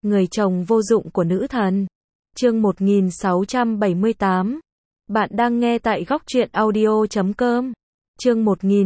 Người chồng vô dụng của nữ thần. Chương 1678. Bạn đang nghe tại góc truyện audio.com. Chương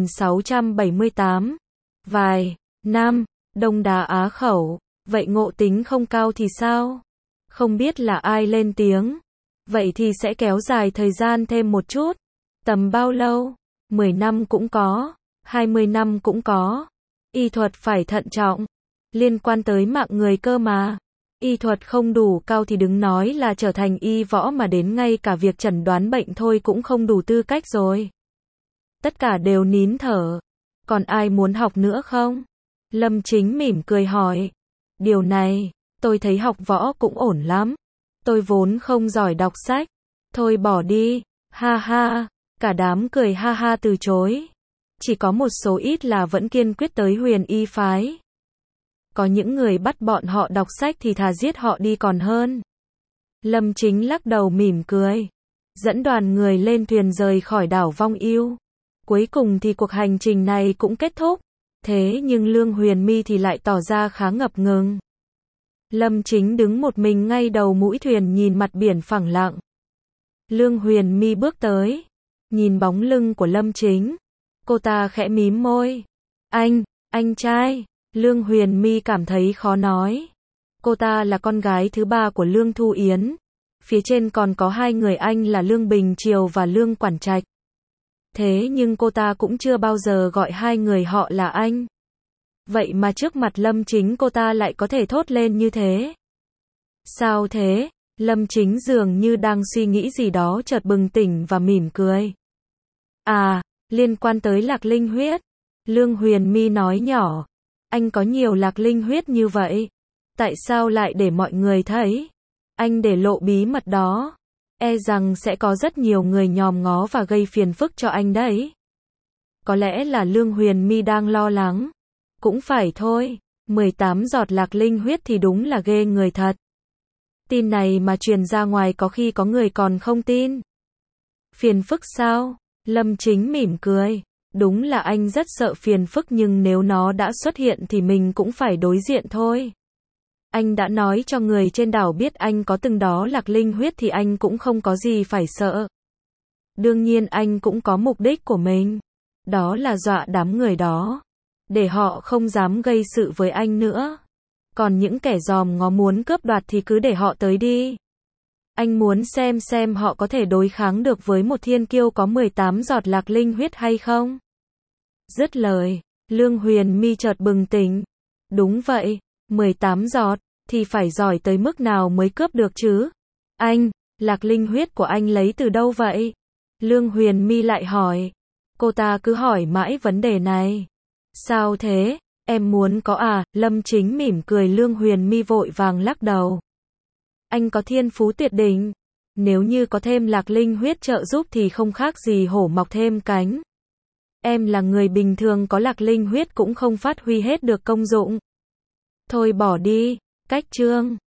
1678. Vài năm, Đông Đá Á khẩu. Vậy ngộ tính không cao thì sao? Không biết là ai lên tiếng. Vậy thì sẽ kéo dài thời gian thêm một chút. Tầm bao lâu? 10 năm cũng có, 20 năm cũng có. Y thuật phải thận trọng. Liên quan tới mạng người cơ mà. Y thuật không đủ cao thì đừng nói là trở thành y võ mà đến ngay cả việc chẩn đoán bệnh thôi cũng không đủ tư cách rồi. Tất cả đều nín thở. Còn ai muốn học nữa không? Lâm Chính mỉm cười hỏi. Điều này, tôi thấy học võ cũng ổn lắm. Tôi vốn không giỏi đọc sách. Thôi bỏ đi, ha ha. Cả đám cười ha ha từ chối. Chỉ có một số ít là vẫn kiên quyết tới Huyền Y phái. Có những người bắt bọn họ đọc sách thì thà giết họ đi còn hơn. Lâm Chính lắc đầu mỉm cười. Dẫn đoàn người lên thuyền rời khỏi đảo Vong Yêu. Cuối cùng thì cuộc hành trình này cũng kết thúc. Thế nhưng Lương Huyền My thì lại tỏ ra khá ngập ngừng. Lâm Chính đứng một mình ngay đầu mũi thuyền nhìn mặt biển phẳng lặng. Lương Huyền My bước tới. Nhìn bóng lưng của Lâm Chính. Cô ta khẽ mím môi. Anh trai. Lương Huyền My cảm thấy khó nói. Cô ta là con gái thứ ba của Lương Thu Yến. Phía trên còn có hai người anh là Lương Bình Triều và Lương Quản Trạch. Thế nhưng cô ta cũng chưa bao giờ gọi hai người họ là anh. Vậy mà trước mặt Lâm Chính cô ta lại có thể thốt lên như thế. Sao thế? Lâm Chính dường như đang suy nghĩ gì đó chợt bừng tỉnh và mỉm cười. À, liên quan tới lạc linh huyết. Lương Huyền My nói nhỏ. Anh có nhiều lạc linh huyết như vậy. Tại sao lại để mọi người thấy? Anh để lộ bí mật đó. E rằng sẽ có rất nhiều người nhòm ngó và gây phiền phức cho anh đấy. Có lẽ là Lương Huyền My đang lo lắng. Cũng phải thôi, 18 giọt lạc linh huyết thì đúng là ghê người thật. Tin này mà truyền ra ngoài có khi có người còn không tin. Phiền phức sao? Lâm Chính mỉm cười. Đúng là anh rất sợ phiền phức nhưng nếu nó đã xuất hiện thì mình cũng phải đối diện thôi. Anh đã nói cho người trên đảo biết anh có từng đó lạc linh huyết thì anh cũng không có gì phải sợ. Đương nhiên anh cũng có mục đích của mình. Đó là dọa đám người đó. Để họ không dám gây sự với anh nữa. Còn những kẻ giòm ngó muốn cướp đoạt thì cứ để họ tới đi. Anh muốn xem họ có thể đối kháng được với một thiên kiêu có 18 giọt lạc linh huyết hay không? Dứt lời, Lương Huyền My chợt bừng tỉnh. Đúng vậy, 18 giọt, thì phải giỏi tới mức nào mới cướp được chứ? Anh, lạc linh huyết của anh lấy từ đâu vậy? Lương Huyền My lại hỏi. Cô ta cứ hỏi mãi vấn đề này. Sao thế? Em muốn có à? Lâm Chính mỉm cười. Lương Huyền My vội vàng lắc đầu. Anh có thiên phú tuyệt đỉnh. Nếu như có thêm lạc linh huyết trợ giúp thì không khác gì hổ mọc thêm cánh. Em là người bình thường có lạc linh huyết cũng không phát huy hết được công dụng. Thôi bỏ đi. Cách chương